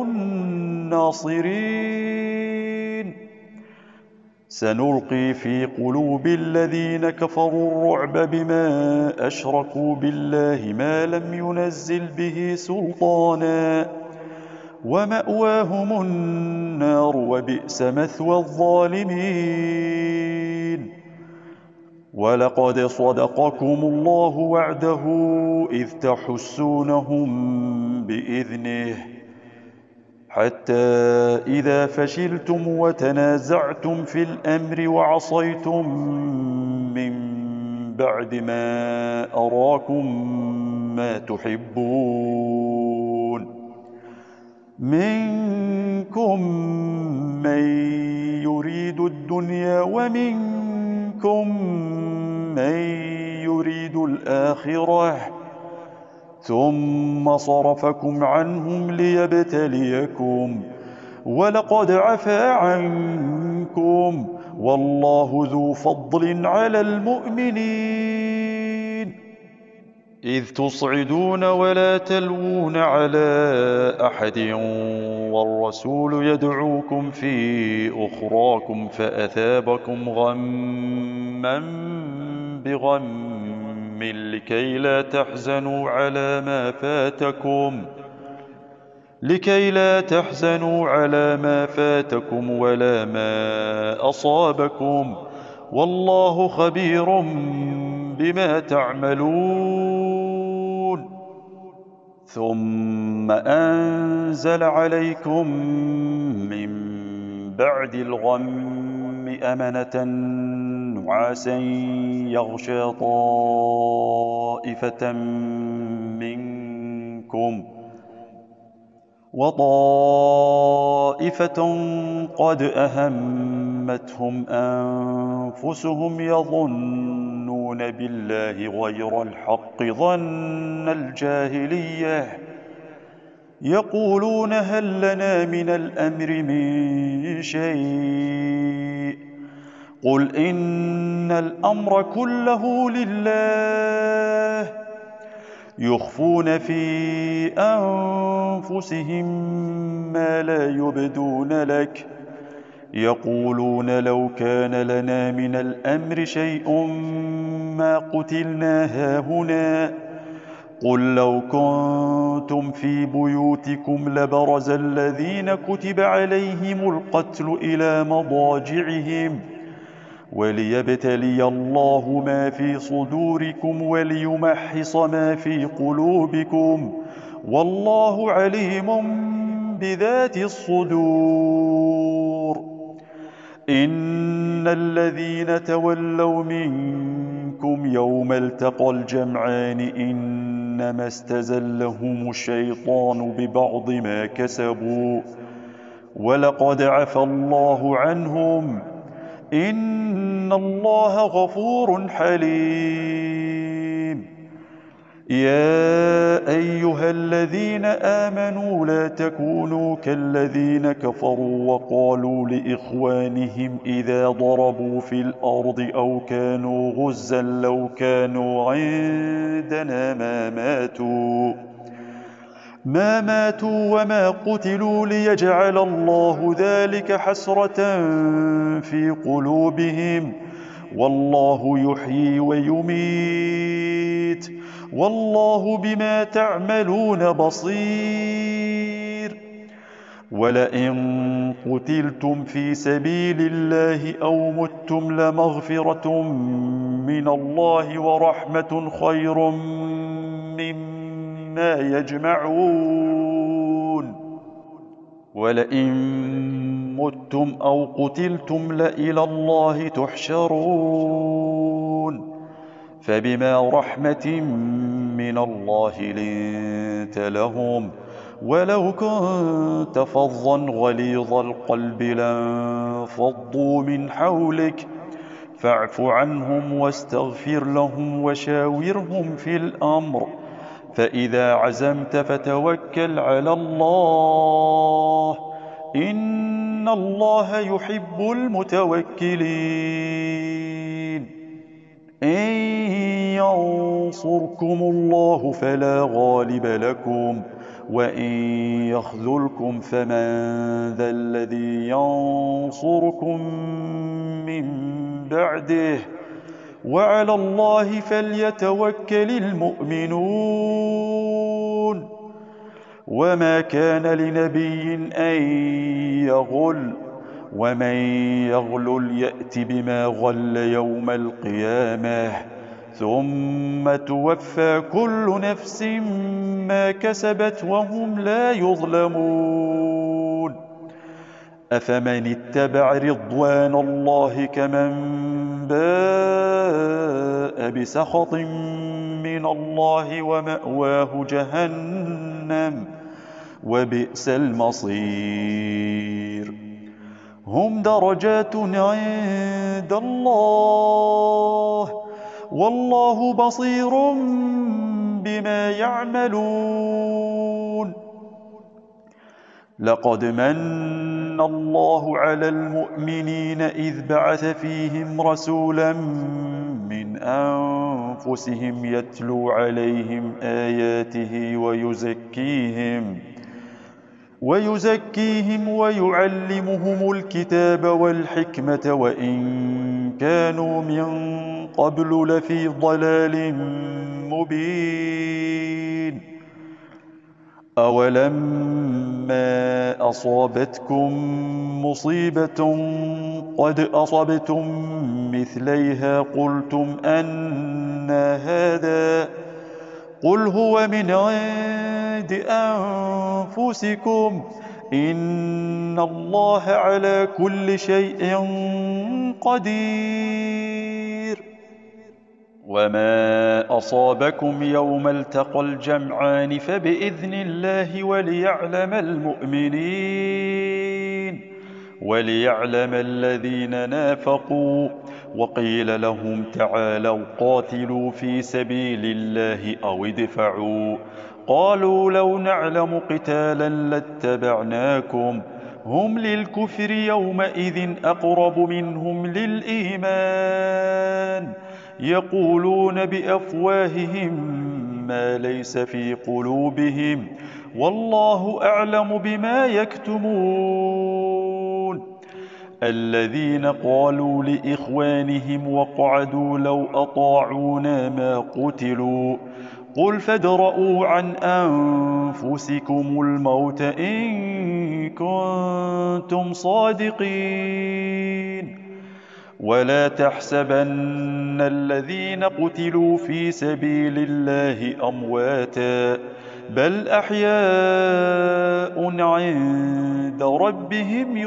الناصرين. سنلقي في قلوب الذين كفروا الرعب بما أشركوا بالله ما لم ينزل به سلطانا ومأواهم النار وبئس مثوى الظالمين. ولقد صدقكم الله وعده إذ تحسونهم بإذنه حتى إذا فشلتم وتنازعتم في الأمر وعصيتم من بعد ما أراكم ما تحبون منكم من يريد الدنيا ومنكم من يريد الآخرة ثم صرفكم عنهم ليبتليكم ولقد عفا عنكم والله ذو فضل على المؤمنين. إذ تصعدون ولا تلوون على أحد والرسول يدعوكم في أخراكم فأثابكم غما بغم لكي لا تحزنوا على ما فاتكم ولا ما أصابكم والله خبير بما تعملون. ثم أنزل عليكم من بعد الغم أمنة نعاسا يغشى طائفة منكم وطائفة قد أهمتهم أنفسهم يظنون بالله غير الحق ظن الجاهلية يقولون هل لنا من الأمر من شيء قل إن الأمر كله لله يخفون في أنفسهم ما لا يبدون لك يقولون لو كان لنا من الأمر شيء ما قتلنا هاهنا قل لو كنتم في بيوتكم لبرز الذين كتب عليهم القتل إلى مضاجعهم وليبتلي الله ما في صدوركم وليمحص ما في قلوبكم والله عليم بذات الصدور. إن الذين تولوا منكم يوم التقى الجمعان إنما استزلهم الشيطان ببعض ما كسبوا ولقد عفا الله عنهم إن الله غفور حليم. يا أيها الذين آمنوا لا تكونوا كالذين كفروا وقالوا لإخوانهم إذا ضربوا في الأرض أو كانوا غزا لو كانوا عندنا ما ماتوا وما قتلوا ليجعل الله ذلك حسرة في قلوبهم والله يحيي ويميت والله بما تعملون بصير. ولئن قتلتم في سبيل الله أو متم لمغفرة من الله ورحمة خير مما يجمعون. ولئن متم أو قتلتم لإلى الله تحشرون فبما رحمة من الله لنت لهم ولو كنت فظا غليظ القلب لانفضوا من حولك فاعف عنهم واستغفر لهم وشاورهم في الأمر فإذا عزمت فتوكل على الله إن الله يحب المتوكلين. إن ينصركم الله فلا غالب لكم وإن يخذلكم فمن ذا الذي ينصركم من بعده وعلى الله فليتوكل المؤمنون وما كان لنبي أن يغل ومن يغلل يأت بما غل يوم القيامة ثم توفى كل نفس ما كسبت وهم لا يظلمون أفمن اتبع رضوان الله كمن باء بسخط من الله ومأواه جهنم وبئس المصير هم درجات عند الله والله بصير بما يعملون لقد من الله على المؤمنين إذ بعث فيهم رسولا من أنفسهم يتلو عليهم آياته ويزكيهم ويعلمهم الكتاب والحكمة وإن كانوا من قبل لفي ضلال مبين أولما أصابتكم مصيبة قد أصبتم مثليها قلتم أنى هذا قل هو من عند أنفسكم إن الله على كل شيء قدير وما أصابكم يوم التقى الجمعان فبإذن الله وليعلم الذين نافقوا وقيل لهم تعالوا قاتلوا في سبيل الله أو ادفعوا قالوا لو نعلم قتالا لاتبعناكم هم للكفر يومئذ أقرب منهم للإيمان يقولون بأفواههم ما ليس في قلوبهم والله أعلم بما يكتمون الذين قالوا لإخوانهم وقعدوا لو أطاعونا ما قتلوا قل فادرءوا عن أنفسكم الموت إن كنتم صادقين ولا تحسبن الذين قتلوا في سبيل الله أمواتا بل أحياء عند ربهم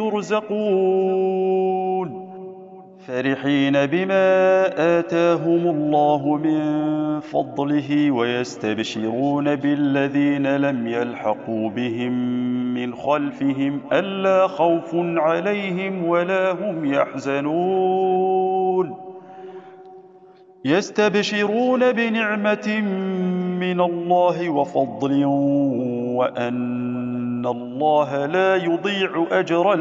يرزقون فرحين بما آتاهم الله من فضله ويستبشرون بالذين لم يلحقوا بهم من خلفهم ألا خوف عليهم ولا هم يحزنون يستبشرون بنعمة من الله وفضل وأن الله لا يضيع أجر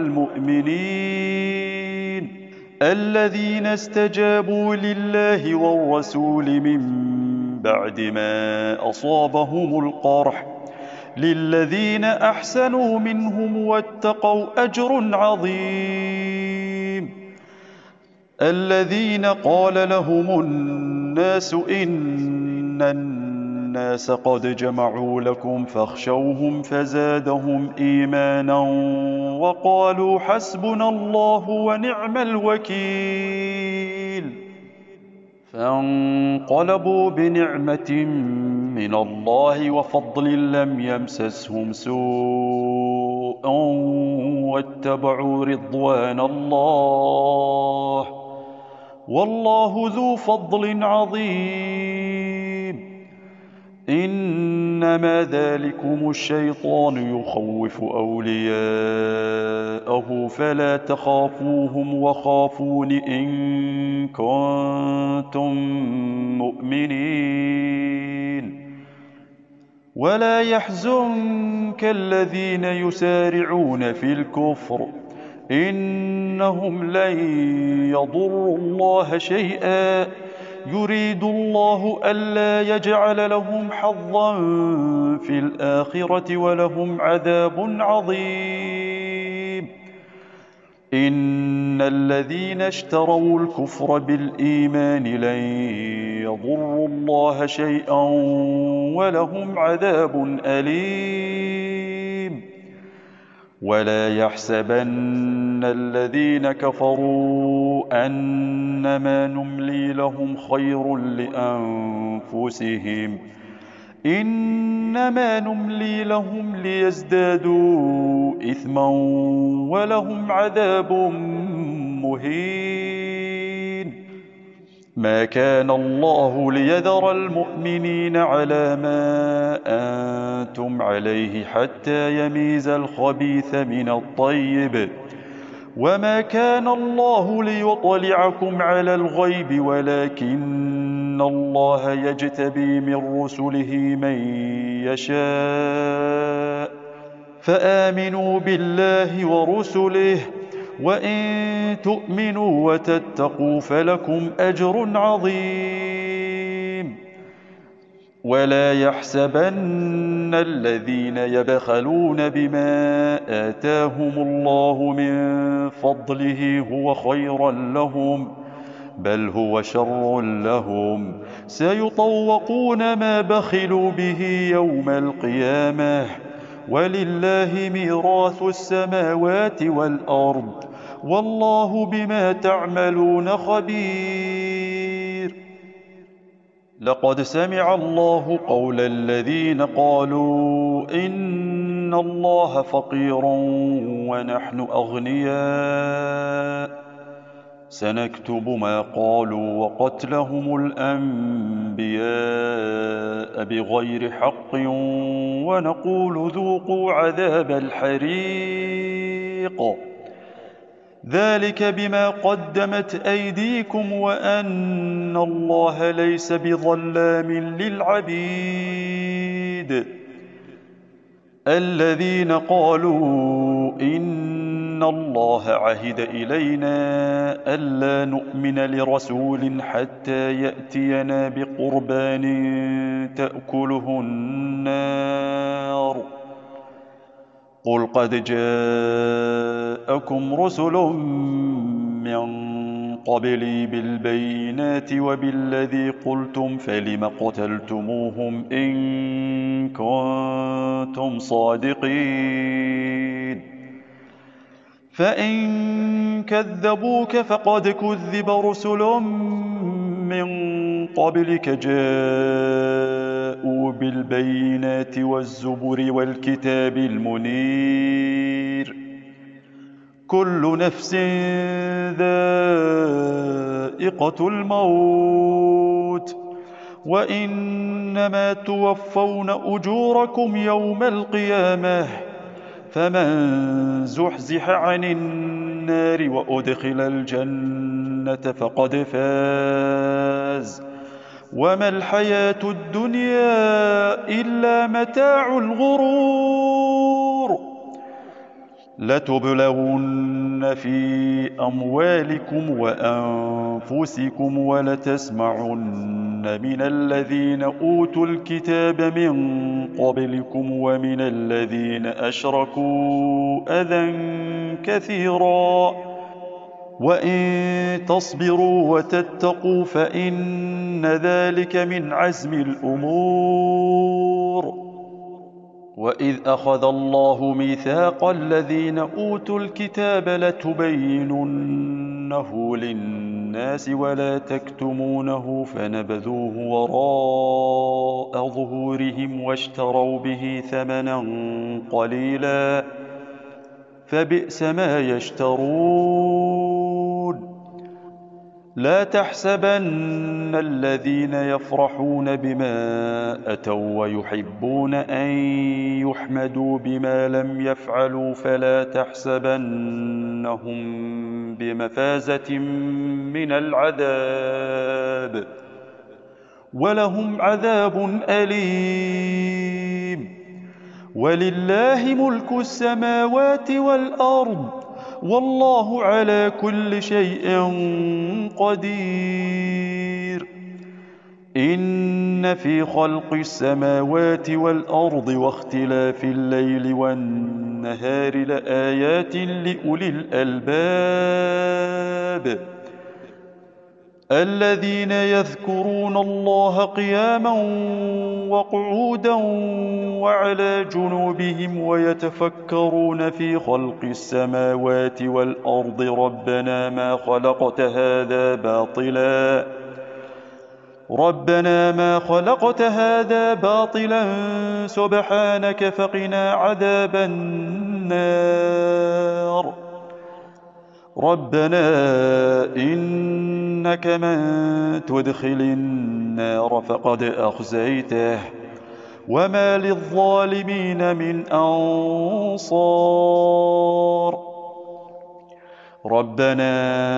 المؤمنين الذين استجابوا لله والرسول من بعد ما أصابهم القرح للذين أحسنوا منهم واتقوا أجر عظيم الذين قال لهم الناس إن الناس قد جمعوا لكم فاخشوهم فزادهم إيمانا وقالوا حسبنا الله ونعم الوكيل فانقلبوا بنعمة من الله وفضل لم يمسسهم سوء واتبعوا رضوان الله والله ذو فضل عظيم إنما ذلكم الشيطان يخوف أولياءه فلا تخافوهم وخافون إن كنتم مؤمنين ولا يحزنك الذين يسارعون في الكفر إنهم لن يضروا الله شيئا يريد الله ألا يجعل لهم حظا في الآخرة ولهم عذاب عظيم. إن الذين اشتروا الكفر بالإيمان لن يضروا الله شيئا ولهم عذاب أليم. ولا يحسبن الذين كفروا أنما نملي لهم خير لأنفسهم، إنما نملي لهم ليزدادوا إثما ولهم عذاب مهين. ما كان الله ليذر المؤمنين على ما أنتم عليه حتى يميز الخبيث من الطيب، وما كان الله ليطلعكم على الغيب ولكن الله يجتبي من رسله من يشاء، فآمنوا بالله ورسله، وإن تؤمنوا وتتقوا فلكم أجر عظيم. ولا يحسبن الذين يبخلون بما آتاهم الله من فضله هو خيرا لهم، بل هو شر لهم، سيطوقون ما بخلوا به يوم القيامة، ولله ميراث السماوات والأرض، والله بما تعملون خبير. لقد سمع الله قول الذين قالوا إن الله فقير ونحن أغنياء، سنكتب ما قالوا وقتلهم الأنبياء بغير حق ونقول ذوقوا عذاب الحريق، ذلك بما قدمت أيديكم وأن الله ليس بظلام للعبيد. الذين قالوا إن الله عهد إلينا ألا نؤمن لرسول حتى يأتينا بقربان تأكله النار، قل قد جاءكم رسل من قبلي بالبينات وبالذي قلتم فلم قتلتموهم إن كنتم صادقين، فإن كذبوك فقد كذب رسل من قبلك جاءوا بالبينات والزبر والكتاب المنير، كل نفس ذائقة الموت، وإنما توفون أجوركم يوم القيامة، فمن زحزح عن النار وأدخل الجنة فقد فاز، وما الحياة الدنيا إلا متاع الغرور. لتبلغن في أموالكم وأنفسكم ولتسمعن من الذين أوتوا الكتاب من قبلكم ومن الذين أشركوا أذى كثيرا، وإن تصبروا وتتقوا فإن ذلك من عزم الأمور. وإذ أخذ الله ميثاق الذين أوتوا الكتاب لتبيننه للناس ولا تكتمونه فنبذوه وراء ظهورهم واشتروا به ثمنا قليلا، فبئس ما يشترون. لا تحسبن الذين يفرحون بما أتوا ويحبون أن يحمدوا بما لم يفعلوا فلا تحسبنهم بمفازة من العذاب، ولهم عذاب أليم. ولله ملك السماوات والأرض، والله على كل شيء قدير. إن في خلق السماوات والأرض واختلاف الليل والنهار لآيات لأولي الألباب الذين يذكرون الله قياما وقعودا وعلى جنوبهم ويتفكرون في خلق السماوات والأرض ربنا ما خلقت هذا باطلا سبحانك فقنا عذاب النار ربنا إنك من تدخل النار فقد أخزيته وما للظالمين من أنصار ربنا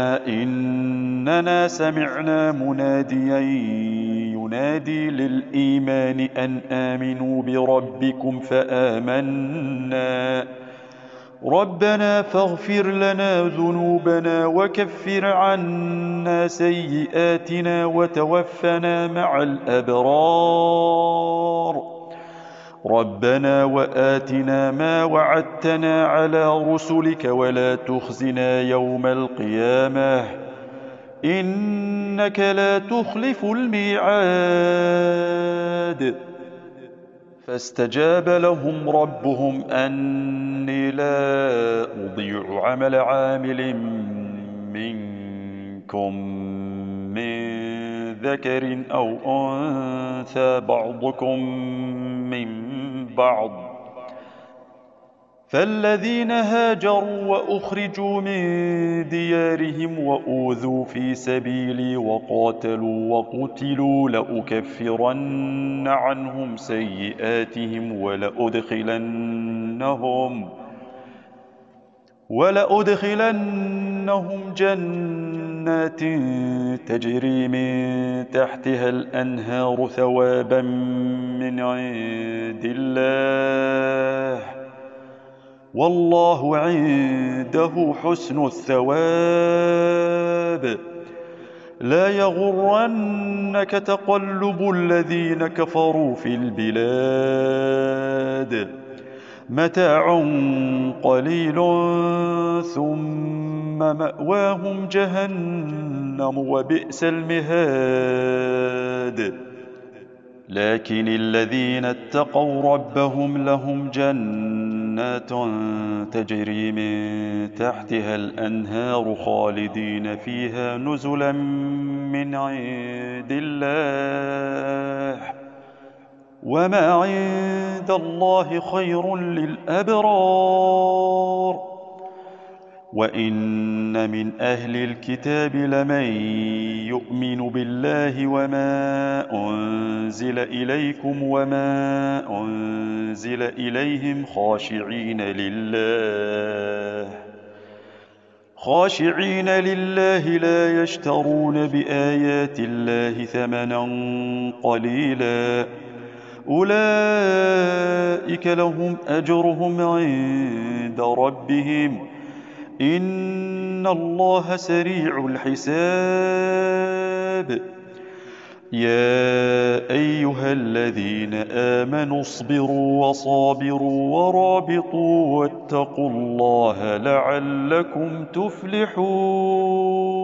إننا سمعنا مناديا ينادي للإيمان أن آمنوا بربكم فآمنا ربنا فاغفر لنا ذنوبنا وكفر عنا سيئاتنا وتوفنا مع الأبرار ربنا وآتنا ما وعدتنا على رسلك ولا تخزنا يوم القيامة إنك لا تخلف الميعاد فاستجاب لهم ربهم أني لا أضيع عمل عامل منكم من ذكر أو أنثى بعضكم من بعض فالذين هاجروا وأخرجوا من ديارهم وأوذوا في سبيلي وقاتلوا وقتلوا لأكفرن عنهم سيئاتهم ولأدخلنهم جنات تجري من تحتها الأنهار ثوابا من عند الله والله عنده حسن الثواب لا يغرنك تقلب الذين كفروا في البلاد متاع قليل ثم مأواهم جهنم وبئس المهاد لكن الذين اتقوا ربهم لهم جنات تجري من تحتها الأنهار خالدين فيها نزلا من عند الله وما عند الله خير للأبرار وإن من أهل الكتاب لمن يؤمن بالله وما أنزل إليكم وما أنزل إليهم خاشعين لله لا يشترون بآيات الله ثمنا قليلا أولئك لهم أجرهم عند ربهم إن الله سريع الحساب يا أيها الذين آمنوا اصبروا وصابروا ورابطوا واتقوا الله لعلكم تفلحون